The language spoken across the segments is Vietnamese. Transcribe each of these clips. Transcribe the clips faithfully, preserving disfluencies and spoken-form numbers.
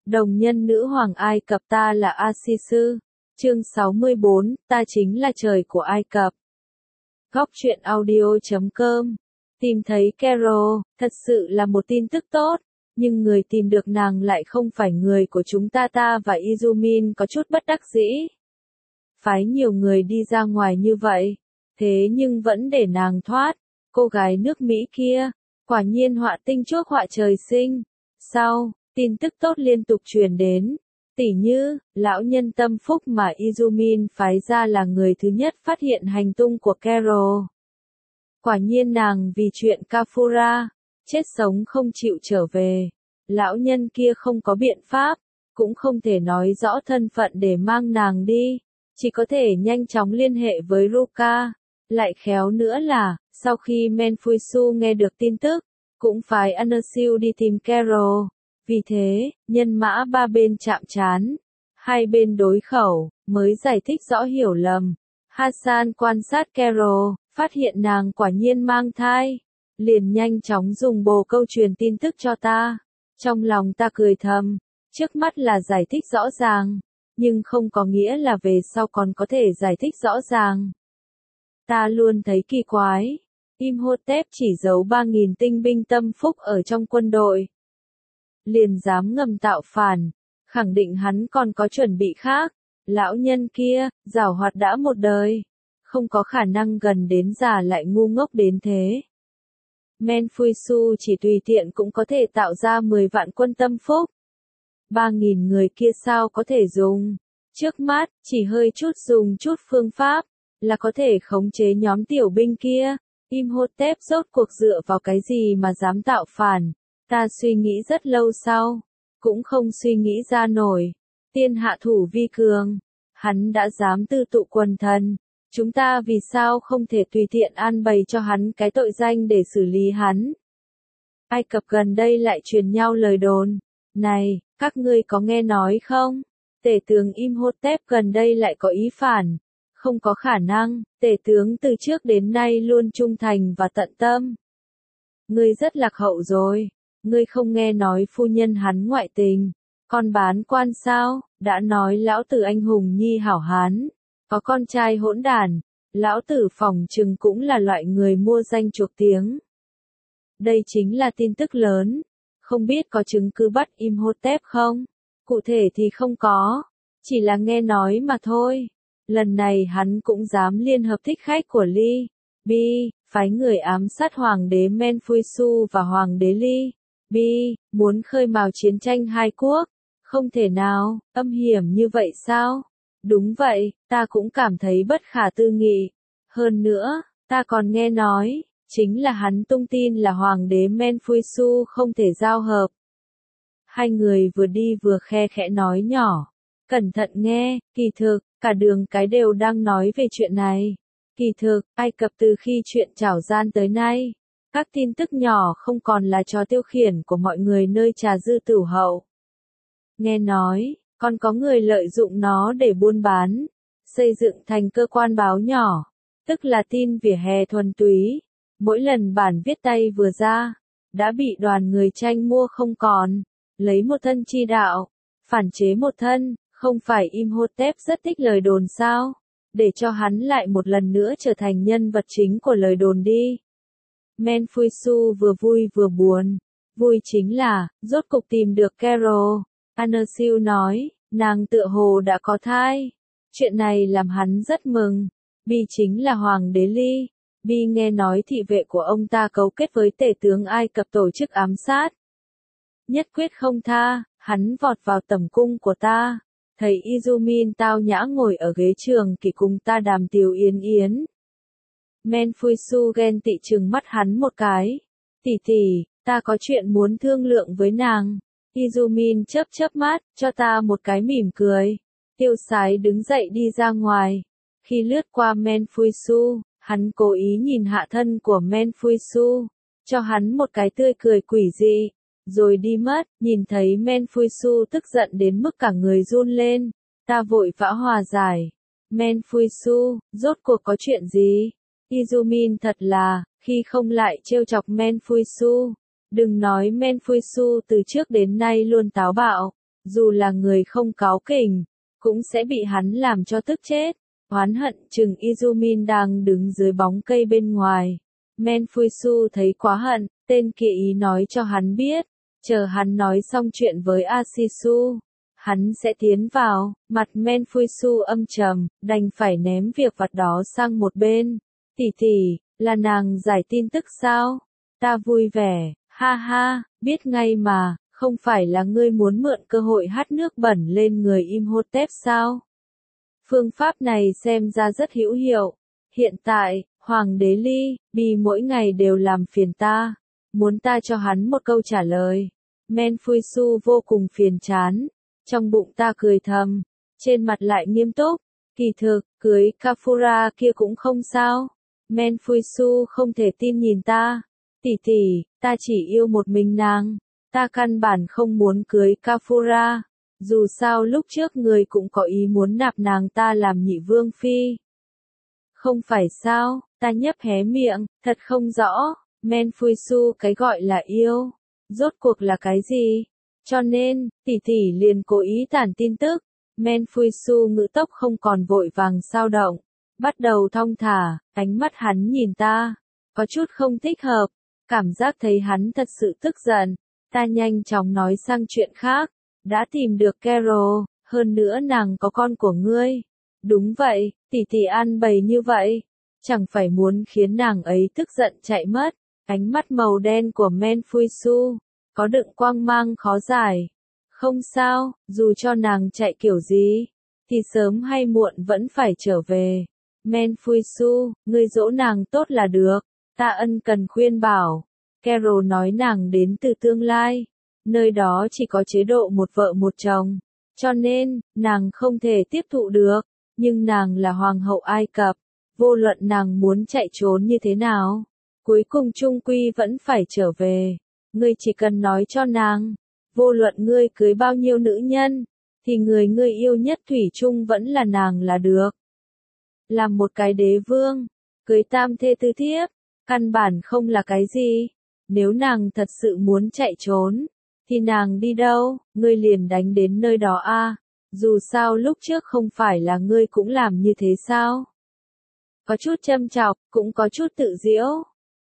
Đồng nhân nữ hoàng Ai Cập ta là A-si-sư. Chương sáu mươi bốn, ta chính là trời của Ai Cập. Góc truyện audio chấm com. Tìm thấy Carol, thật sự là một tin tức tốt, nhưng người tìm được nàng lại không phải người của chúng ta. Ta và Izumin có chút bất đắc dĩ. Phái nhiều người đi ra ngoài như vậy, thế nhưng vẫn để nàng thoát. Cô gái nước Mỹ kia, quả nhiên họa tinh chuốc họa trời sinh. Sau, tin tức tốt liên tục truyền đến. Tỉ như, lão nhân tâm phúc mà Izumin phái ra là người thứ nhất phát hiện hành tung của Carol. Quả nhiên nàng vì chuyện Kafura, chết sống không chịu trở về. Lão nhân kia không có biện pháp, cũng không thể nói rõ thân phận để mang nàng đi, chỉ có thể nhanh chóng liên hệ với Ruka. Lại khéo nữa là, sau khi Menfuisu nghe được tin tức, cũng phái Anersiu đi tìm Carol. Vì thế, nhân mã ba bên chạm trán, hai bên đối khẩu, mới giải thích rõ hiểu lầm. Hassan quan sát Carol, phát hiện nàng quả nhiên mang thai, liền nhanh chóng dùng bồ câu truyền tin tức cho ta. Trong lòng ta cười thầm, trước mắt là giải thích rõ ràng, nhưng không có nghĩa là về sau còn có thể giải thích rõ ràng. Ta luôn thấy kỳ quái, Imhotep chỉ giấu ba nghìn tinh binh tâm phúc ở trong quân đội, liền dám ngầm tạo phản, khẳng định hắn còn có chuẩn bị khác. Lão nhân kia, giảo hoạt đã một đời, không có khả năng gần đến già lại ngu ngốc đến thế. Menfuisu chỉ tùy tiện cũng có thể tạo ra mười vạn quân tâm phúc. ba nghìn người kia sao có thể dùng? Trước mắt, chỉ hơi chút dùng chút phương pháp, là có thể khống chế nhóm tiểu binh kia. Imhotep rốt cuộc dựa vào cái gì mà dám tạo phản? Ta suy nghĩ rất lâu sau, cũng không suy nghĩ ra nổi. Tiên hạ thủ vi cường, hắn đã dám tư tụ quần thần, chúng ta vì sao không thể tùy tiện an bày cho hắn cái tội danh để xử lý hắn? Ai Cập gần đây lại truyền nhau lời đồn, này, các ngươi có nghe nói không? Tể tướng Imhotep gần đây lại có ý phản. Không có khả năng, tể tướng từ trước đến nay luôn trung thành và tận tâm. Ngươi rất lạc hậu rồi. Ngươi không nghe nói phu nhân hắn ngoại tình, con bán quan sao? Đã nói lão tử anh hùng nhi hảo hán, có con trai hỗn đản, lão tử phỏng chừng cũng là loại người mua danh chuộc tiếng. Đây chính là tin tức lớn, không biết có chứng cứ bắt Imhotep không? Cụ thể thì không có, chỉ là nghe nói mà thôi. Lần này hắn cũng dám liên hợp thích khách của Li Bi, phái người ám sát hoàng đế Menfuisu và hoàng đế Li Bi, muốn khơi mào chiến tranh hai quốc. Không thể nào, âm hiểm như vậy sao? Đúng vậy, ta cũng cảm thấy bất khả tư nghị. Hơn nữa, ta còn nghe nói, chính là hắn tung tin là hoàng đế Menfuisu không thể giao hợp. Hai người vừa đi vừa khe khẽ nói nhỏ. Cẩn thận nghe, kỳ thực, cả đường cái đều đang nói về chuyện này. Kỳ thực, Ai Cập từ khi chuyện trảo gian tới nay, các tin tức nhỏ không còn là trò tiêu khiển của mọi người nơi trà dư tửu hậu. Nghe nói, còn có người lợi dụng nó để buôn bán, xây dựng thành cơ quan báo nhỏ, tức là tin vỉa hè thuần túy. Mỗi lần bản viết tay vừa ra, đã bị đoàn người tranh mua không còn, lấy một thân chi đạo, phản chế một thân. Không phải Imhotep rất thích lời đồn sao? Để cho hắn lại một lần nữa trở thành nhân vật chính của lời đồn đi. Menfuisu vừa vui vừa buồn. Vui chính là, rốt cục tìm được Carol. Anersiu nói, nàng tựa hồ đã có thai. Chuyện này làm hắn rất mừng. Bi chính là hoàng đế Li Bi nghe nói thị vệ của ông ta cấu kết với tể tướng Ai Cập tổ chức ám sát. Nhất quyết không tha, hắn vọt vào tẩm cung của ta. Thấy Izumin tao nhã ngồi ở ghế trường kỷ cùng ta đàm tiếu yến yến. Menfuisu ghen tị trừng mắt hắn một cái. Tỷ tỷ, ta có chuyện muốn thương lượng với nàng. Izumin chớp chớp mắt, cho ta một cái mỉm cười. Tiêu sái đứng dậy đi ra ngoài. Khi lướt qua Menfuisu, hắn cố ý nhìn hạ thân của Menfuisu, cho hắn một cái tươi cười quỷ dị. Rồi đi mất, nhìn thấy Menfuisu tức giận đến mức cả người run lên. Ta vội vã hòa giải. Menfuisu, rốt cuộc có chuyện gì? Izumin thật là, khi không lại trêu chọc Menfuisu. Đừng nói Menfuisu từ trước đến nay luôn táo bạo, dù là người không cáu kỉnh, cũng sẽ bị hắn làm cho tức chết. Oán hận chừng Izumin đang đứng dưới bóng cây bên ngoài. Menfuisu thấy quá hận, tên kia ý nói cho hắn biết, chờ hắn nói xong chuyện với Asisu, hắn sẽ tiến vào. Mặt Menfuisu âm trầm, đành phải ném việc vặt đó sang một bên. Tỷ tỷ, là nàng giải tin tức sao? Ta vui vẻ, ha ha, biết ngay mà, không phải là ngươi muốn mượn cơ hội hắt nước bẩn lên người Imhotep sao? Phương pháp này xem ra rất hữu hiệu. Hiện tại, Hoàng đế Ly, Bi mỗi ngày đều làm phiền ta, muốn ta cho hắn một câu trả lời. Menfuisu vô cùng phiền chán, trong bụng ta cười thầm, trên mặt lại nghiêm túc, kỳ thực, cưới Kafura kia cũng không sao. Menfuisu không thể tin nhìn ta, tỷ tỷ, ta chỉ yêu một mình nàng, ta căn bản không muốn cưới Kafura, dù sao lúc trước người cũng có ý muốn nạp nàng ta làm nhị vương phi. Không phải sao, ta nhấp hé miệng, thật không rõ, Menfuisu cái gọi là yêu, rốt cuộc là cái gì? Cho nên, tỷ tỷ liền cố ý tản tin tức. Menfuisu ngữ tốc không còn vội vàng sao động, bắt đầu thong thả, ánh mắt hắn nhìn ta, có chút không thích hợp, cảm giác thấy hắn thật sự tức giận. Ta nhanh chóng nói sang chuyện khác, đã tìm được Carol, hơn nữa nàng có con của ngươi. Đúng vậy, tỷ tỷ an bày như vậy, chẳng phải muốn khiến nàng ấy tức giận chạy mất. Ánh mắt màu đen của Menfuisu có đựng quang mang khó giải. Không sao, dù cho nàng chạy kiểu gì, thì sớm hay muộn vẫn phải trở về. Menfuisu, ngươi dỗ nàng tốt là được. Ta ân cần khuyên bảo. Carol nói nàng đến từ tương lai, nơi đó chỉ có chế độ một vợ một chồng, cho nên, nàng không thể tiếp thụ được. Nhưng nàng là hoàng hậu Ai Cập, vô luận nàng muốn chạy trốn như thế nào, cuối cùng chung quy vẫn phải trở về. Ngươi chỉ cần nói cho nàng, vô luận ngươi cưới bao nhiêu nữ nhân, thì người ngươi yêu nhất thủy chung vẫn là nàng là được. Làm một cái đế vương, cưới tam thê tư thiếp, căn bản không là cái gì. Nếu nàng thật sự muốn chạy trốn, thì nàng đi đâu, ngươi liền đánh đến nơi đó a. À? Dù sao lúc trước không phải là ngươi cũng làm như thế sao? Có chút châm chọc, cũng có chút tự giễu.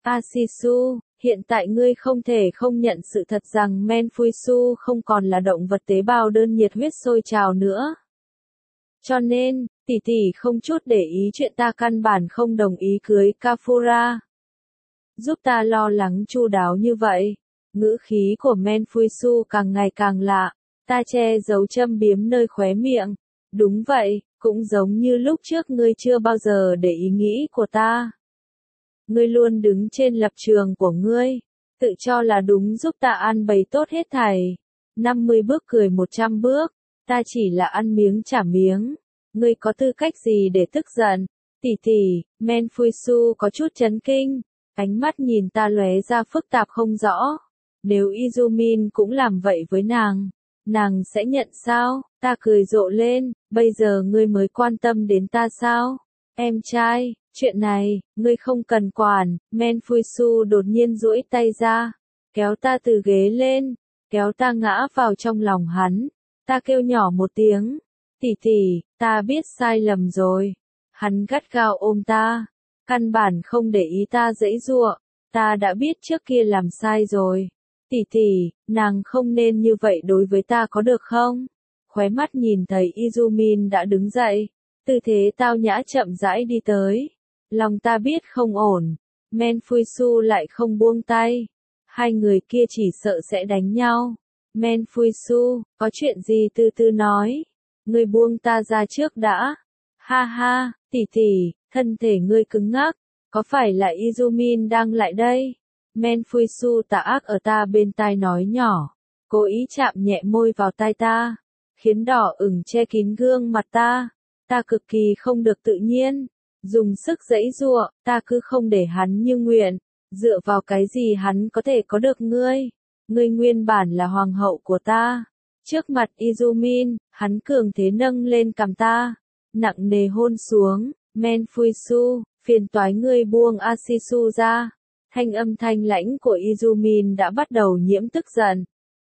Asisu, hiện tại ngươi không thể không nhận sự thật rằng Menfuisu không còn là động vật tế bào đơn nhiệt huyết sôi trào nữa. Cho nên, tỷ tỷ không chút để ý chuyện ta căn bản không đồng ý cưới Kafura. Giúp ta lo lắng chu đáo như vậy. Ngữ khí của Menfuisu càng ngày càng lạ. Ta che giấu châm biếm nơi khóe miệng. Đúng vậy, cũng giống như lúc trước ngươi chưa bao giờ để ý nghĩ của ta. Ngươi luôn đứng trên lập trường của ngươi, tự cho là đúng giúp ta an bày tốt hết thảy. năm mươi bước cười một trăm bước, ta chỉ là ăn miếng trả miếng. Ngươi có tư cách gì để tức giận? Tỷ tỷ, Menfuisu có chút chấn kinh, ánh mắt nhìn ta lóe ra phức tạp không rõ. Nếu Izumin cũng làm vậy với nàng, nàng sẽ nhận sao? Ta cười rộ lên, bây giờ ngươi mới quan tâm đến ta sao? Em trai, chuyện này, ngươi không cần quản. Menfuisu đột nhiên duỗi tay ra, kéo ta từ ghế lên, kéo ta ngã vào trong lòng hắn. Ta kêu nhỏ một tiếng, tỷ tỷ, ta biết sai lầm rồi. Hắn gắt gao ôm ta, căn bản không để ý ta giãy giụa. Ta đã biết trước kia làm sai rồi. Tỷ tỷ, nàng không nên như vậy đối với ta có được không? Khóe mắt nhìn thấy Izumin đã đứng dậy, tư thế tao nhã chậm rãi đi tới. Lòng ta biết không ổn, Menfuisu lại không buông tay. Hai người kia chỉ sợ sẽ đánh nhau. Menfuisu, có chuyện gì từ từ nói. Ngươi buông ta ra trước đã. Ha ha, tỷ tỷ, thân thể ngươi cứng ngắc, có phải là Izumin đang lại đây? Menfuisu tà ác ở ta bên tai nói nhỏ, cố ý chạm nhẹ môi vào tai ta, khiến đỏ ửng che kín gương mặt ta. Ta cực kỳ không được tự nhiên, dùng sức giãy giụa, ta cứ không để hắn như nguyện, dựa vào cái gì hắn có thể có được ngươi? Ngươi nguyên bản là hoàng hậu của ta. Trước mặt Izumin, hắn cường thế nâng lên cằm ta, nặng nề hôn xuống. Menfuisu, phiền toái ngươi buông Asisu ra. Thanh âm thanh lãnh của Izumin đã bắt đầu nhiễm tức giận.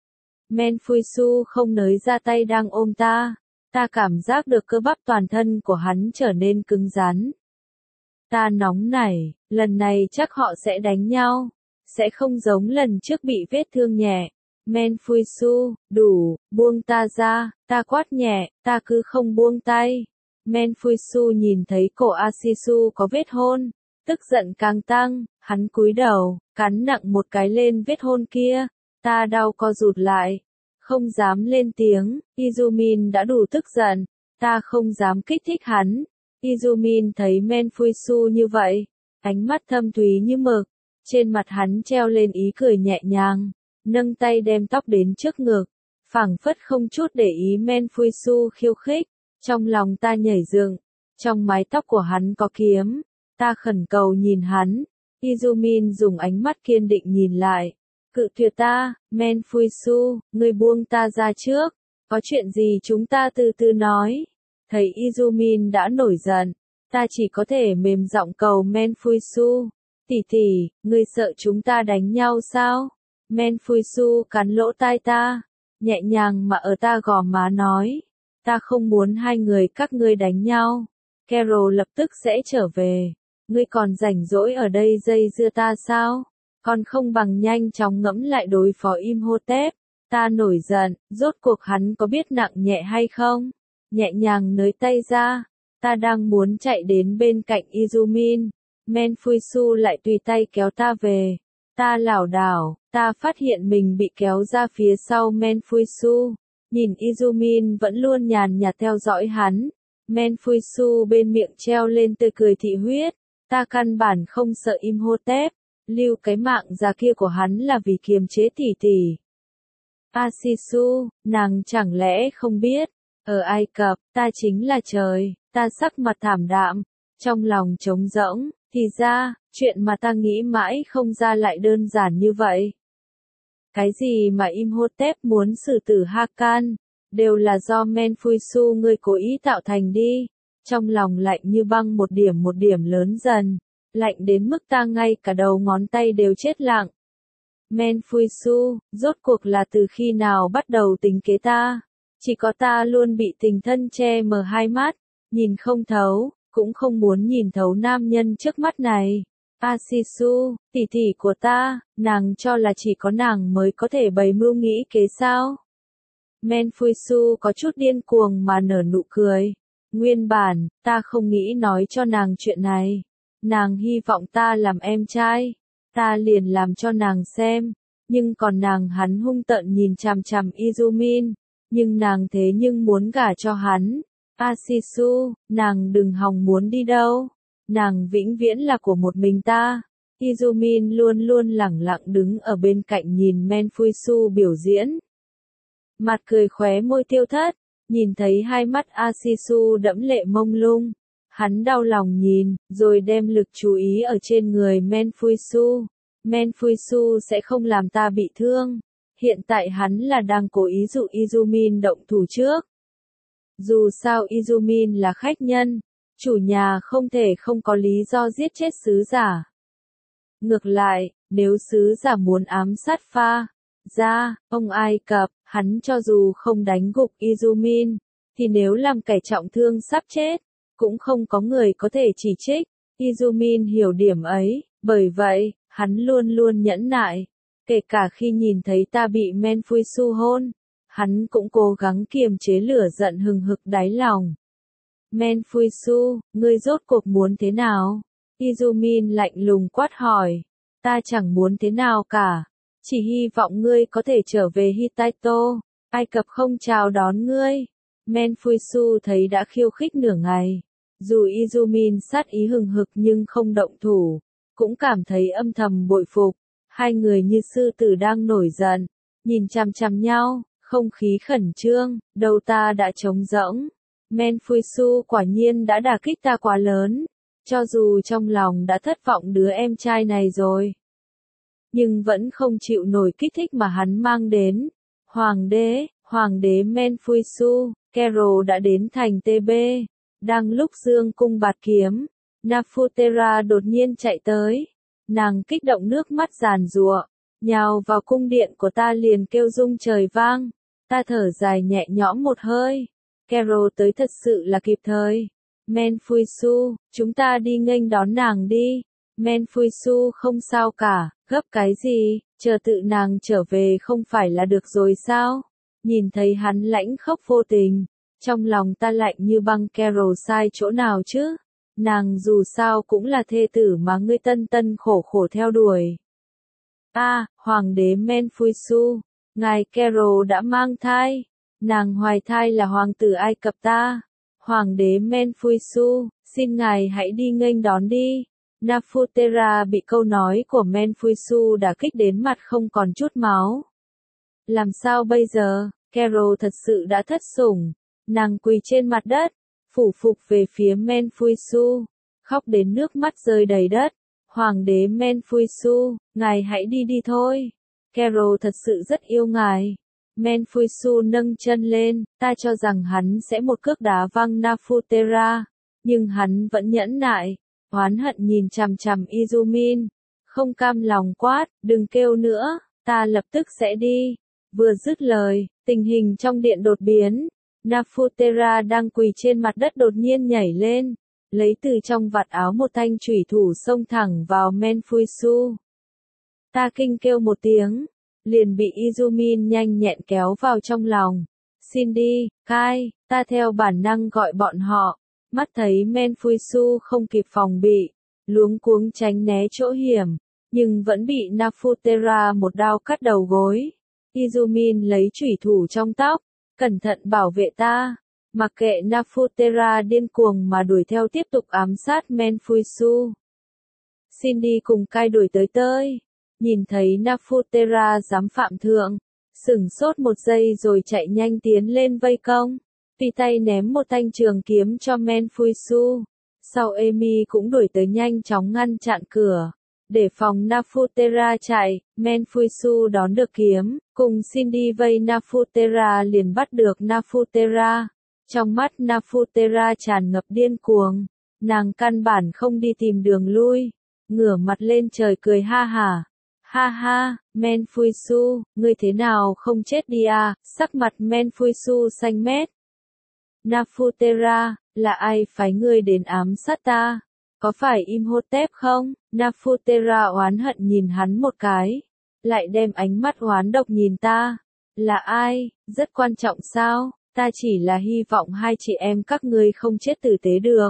Menfuisu không nới ra tay đang ôm ta. Ta cảm giác được cơ bắp toàn thân của hắn trở nên cứng rắn. Ta nóng nảy, lần này chắc họ sẽ đánh nhau. Sẽ không giống lần trước bị vết thương nhẹ. Menfuisu, đủ, buông ta ra, ta quát nhẹ, ta cứ không buông tay. Menfuisu nhìn thấy cổ Asisu có vết hôn, tức giận càng tăng, hắn cúi đầu, cắn nặng một cái lên vết hôn kia. Ta đau co rụt lại, không dám lên tiếng. Izumin đã đủ tức giận, ta không dám kích thích hắn. Izumin thấy Menfuisu như vậy, ánh mắt thâm thúy như mực, trên mặt hắn treo lên ý cười nhẹ nhàng, nâng tay đem tóc đến trước ngực, phảng phất không chút để ý Menfuisu khiêu khích. Trong lòng ta nhảy dựng, trong mái tóc của hắn có kiếm, ta khẩn cầu nhìn hắn. Izumin dùng ánh mắt kiên định nhìn lại, cự tuyệt ta. Menfuisu, ngươi buông ta ra trước, có chuyện gì chúng ta từ từ nói. Thấy Izumin đã nổi giận, ta chỉ có thể mềm giọng cầu Menfuisu, tỷ tỷ, ngươi sợ chúng ta đánh nhau sao? Menfuisu cắn lỗ tai ta, nhẹ nhàng mà ở ta gò má nói, ta không muốn hai người các ngươi đánh nhau. Carol lập tức sẽ trở về, ngươi còn rảnh rỗi ở đây dây dưa ta sao? Còn không bằng nhanh chóng ngẫm lại đối phó Imhotep. Ta nổi giận, rốt cuộc hắn có biết nặng nhẹ hay không? Nhẹ nhàng nới tay ra, ta đang muốn chạy đến bên cạnh Izumin. Menfuisu lại tùy tay kéo ta về. Ta lảo đảo, ta phát hiện mình bị kéo ra phía sau Menfuisu. Nhìn Izumin vẫn luôn nhàn nhạt theo dõi hắn. Menfuisu bên miệng treo lên tươi cười thị huyết. Ta căn bản không sợ Imhotep. Lưu cái mạng già kia của hắn là vì kiềm chế tỷ tỷ. Asisu, nàng chẳng lẽ không biết, ở Ai Cập, ta chính là trời. Ta sắc mặt thảm đạm, trong lòng trống rỗng, thì ra, chuyện mà ta nghĩ mãi không ra lại đơn giản như vậy. Cái gì mà Imhotep muốn xử tử Hakan, đều là do Menfuisu ngươi cố ý tạo thành đi. Trong lòng lạnh như băng một điểm một điểm lớn dần, lạnh đến mức ta ngay cả đầu ngón tay đều chết lặng. Menfuisu, rốt cuộc là từ khi nào bắt đầu tính kế ta? Chỉ có ta luôn bị tình thân che mờ hai mắt, nhìn không thấu, cũng không muốn nhìn thấu nam nhân trước mắt này. Asisu, tỷ tỷ của ta, nàng cho là chỉ có nàng mới có thể bày mưu nghĩ kế sao? Menfuisu có chút điên cuồng mà nở nụ cười. Nguyên bản, ta không nghĩ nói cho nàng chuyện này. Nàng hy vọng ta làm em trai. Ta liền làm cho nàng xem. Nhưng còn nàng hắn hung tợn nhìn chằm chằm Izumin. Nhưng nàng thế nhưng muốn gả cho hắn. Asisu, nàng đừng hòng muốn đi đâu. Nàng vĩnh viễn là của một mình ta. Izumin luôn luôn lẳng lặng đứng ở bên cạnh nhìn Menfuisu biểu diễn. Mặt cười khóe môi tiêu thất, nhìn thấy hai mắt Asisu đẫm lệ mông lung. Hắn đau lòng nhìn, rồi đem lực chú ý ở trên người Menfuisu. Menfuisu sẽ không làm ta bị thương. Hiện tại hắn là đang cố ý dụ Izumin động thủ trước. Dù sao Izumin là khách nhân, chủ nhà không thể không có lý do giết chết sứ giả. Ngược lại, nếu sứ giả muốn ám sát pha ra, ông Ai Cập, hắn cho dù không đánh gục Izumin, thì nếu làm kẻ trọng thương sắp chết, cũng không có người có thể chỉ trích. Izumin hiểu điểm ấy, bởi vậy, hắn luôn luôn nhẫn nại. Kể cả khi nhìn thấy ta bị Menfuisu hôn, hắn cũng cố gắng kiềm chế lửa giận hừng hực đáy lòng. Menfuisu, ngươi rốt cuộc muốn thế nào? Izumin lạnh lùng quát hỏi. Ta chẳng muốn thế nào cả. Chỉ hy vọng ngươi có thể trở về Hittite. Ai Cập không chào đón ngươi. Menfuisu thấy đã khiêu khích nửa ngày. Dù Izumin sát ý hừng hực nhưng không động thủ, cũng cảm thấy âm thầm bội phục. Hai người như sư tử đang nổi giận, nhìn chằm chằm nhau, không khí khẩn trương, đầu ta đã trống rỗng. Menfuisu quả nhiên đã đả kích ta quá lớn, cho dù trong lòng đã thất vọng đứa em trai này rồi. Nhưng vẫn không chịu nổi kích thích mà hắn mang đến. Hoàng đế, hoàng đế Menfuisu, Carol đã đến thành tê bê. Đang lúc dương cung bạt kiếm, Naphtera đột nhiên chạy tới. Nàng kích động nước mắt giàn giụa. nhào vào cung điện của ta liền kêu rung trời vang. Ta thở dài nhẹ nhõm một hơi. Carol tới thật sự là kịp thời. Menfuisu, chúng ta đi nghênh đón nàng đi. Menfuisu không sao cả, gấp cái gì, chờ tự nàng trở về không phải là được rồi sao? Nhìn thấy hắn lãnh khốc vô tình, trong lòng ta lạnh như băng. Carol sai chỗ nào chứ? Nàng dù sao cũng là thê tử mà ngươi tân tân khổ khổ theo đuổi. A, à, Hoàng đế Menfuisu, ngài Carol đã mang thai. Nàng hoài thai là hoàng tử Ai Cập ta. Hoàng đế Menfuisu, xin ngài hãy đi nghênh đón đi. Nefertera bị câu nói của Menfuisu đả kích đến mặt không còn chút máu. Làm sao bây giờ? Carol thật sự đã thất sủng. Nàng quỳ trên mặt đất, phủ phục về phía Menfuisu, khóc đến nước mắt rơi đầy đất. Hoàng đế Menfuisu, ngài hãy đi đi thôi. Carol thật sự rất yêu ngài. Menfuisu nâng chân lên, ta cho rằng hắn sẽ một cước đá văng Nefertera, nhưng hắn vẫn nhẫn nại, oán hận nhìn chằm chằm Izumin, không cam lòng quát, đừng kêu nữa, ta lập tức sẽ đi. Vừa dứt lời, tình hình trong điện đột biến. Nefertera đang quỳ trên mặt đất đột nhiên nhảy lên, lấy từ trong vạt áo một thanh chủy thủ xông thẳng vào Menfuisu. Ta kinh kêu một tiếng, liền bị Izumin nhanh nhẹn kéo vào trong lòng. Cindy, Kai, ta theo bản năng gọi bọn họ, mắt thấy Menfuisu không kịp phòng bị, luống cuống tránh né chỗ hiểm, nhưng vẫn bị Nefertera một đao cắt đầu gối. Izumin lấy chủy thủ trong tóc, cẩn thận bảo vệ ta, mặc kệ Nefertera điên cuồng mà đuổi theo tiếp tục ám sát Menfuisu. Cindy cùng Kai đuổi tới tơi, nhìn thấy Nefertera dám phạm thượng, sửng sốt một giây rồi chạy nhanh tiến lên vây công, tùy tay ném một thanh trường kiếm cho Menfuisu. Sau Amy cũng đuổi tới nhanh chóng ngăn chặn cửa, để phòng Nefertera chạy. Menfuisu đón được kiếm, cùng Cindy vây Nefertera liền bắt được Nefertera. Trong mắt Nefertera tràn ngập điên cuồng, nàng căn bản không đi tìm đường lui, ngửa mặt lên trời cười ha hả. Ha ha, Menfuisu, ngươi thế nào không chết đi à? Sắc mặt Menfuisu xanh mét. Nefertera, là ai phái ngươi đến ám sát ta? Có phải Imhotep không? Nefertera oán hận nhìn hắn một cái, lại đem ánh mắt oán độc nhìn ta. Là ai? Rất quan trọng sao? Ta chỉ là hy vọng hai chị em các ngươi không chết tử tế được.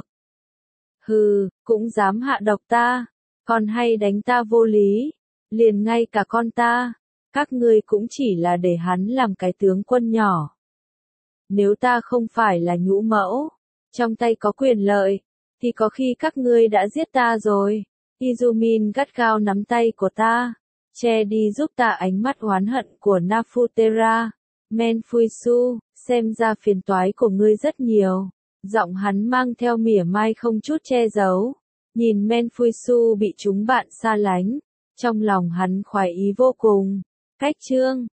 Hừ, cũng dám hạ độc ta, còn hay đánh ta vô lý, liền ngay cả con ta, các ngươi cũng chỉ là để hắn làm cái tướng quân nhỏ. Nếu ta không phải là nhũ mẫu, trong tay có quyền lợi, thì có khi các ngươi đã giết ta rồi. Izumin gắt gao nắm tay của ta, che đi giúp ta ánh mắt oán hận của Nefertera. Menfuisu, xem ra phiền toái của ngươi rất nhiều. Giọng hắn mang theo mỉa mai không chút che giấu. Nhìn Menfuisu bị chúng bạn xa lánh, trong lòng hắn khoái ý vô cùng. Cách chương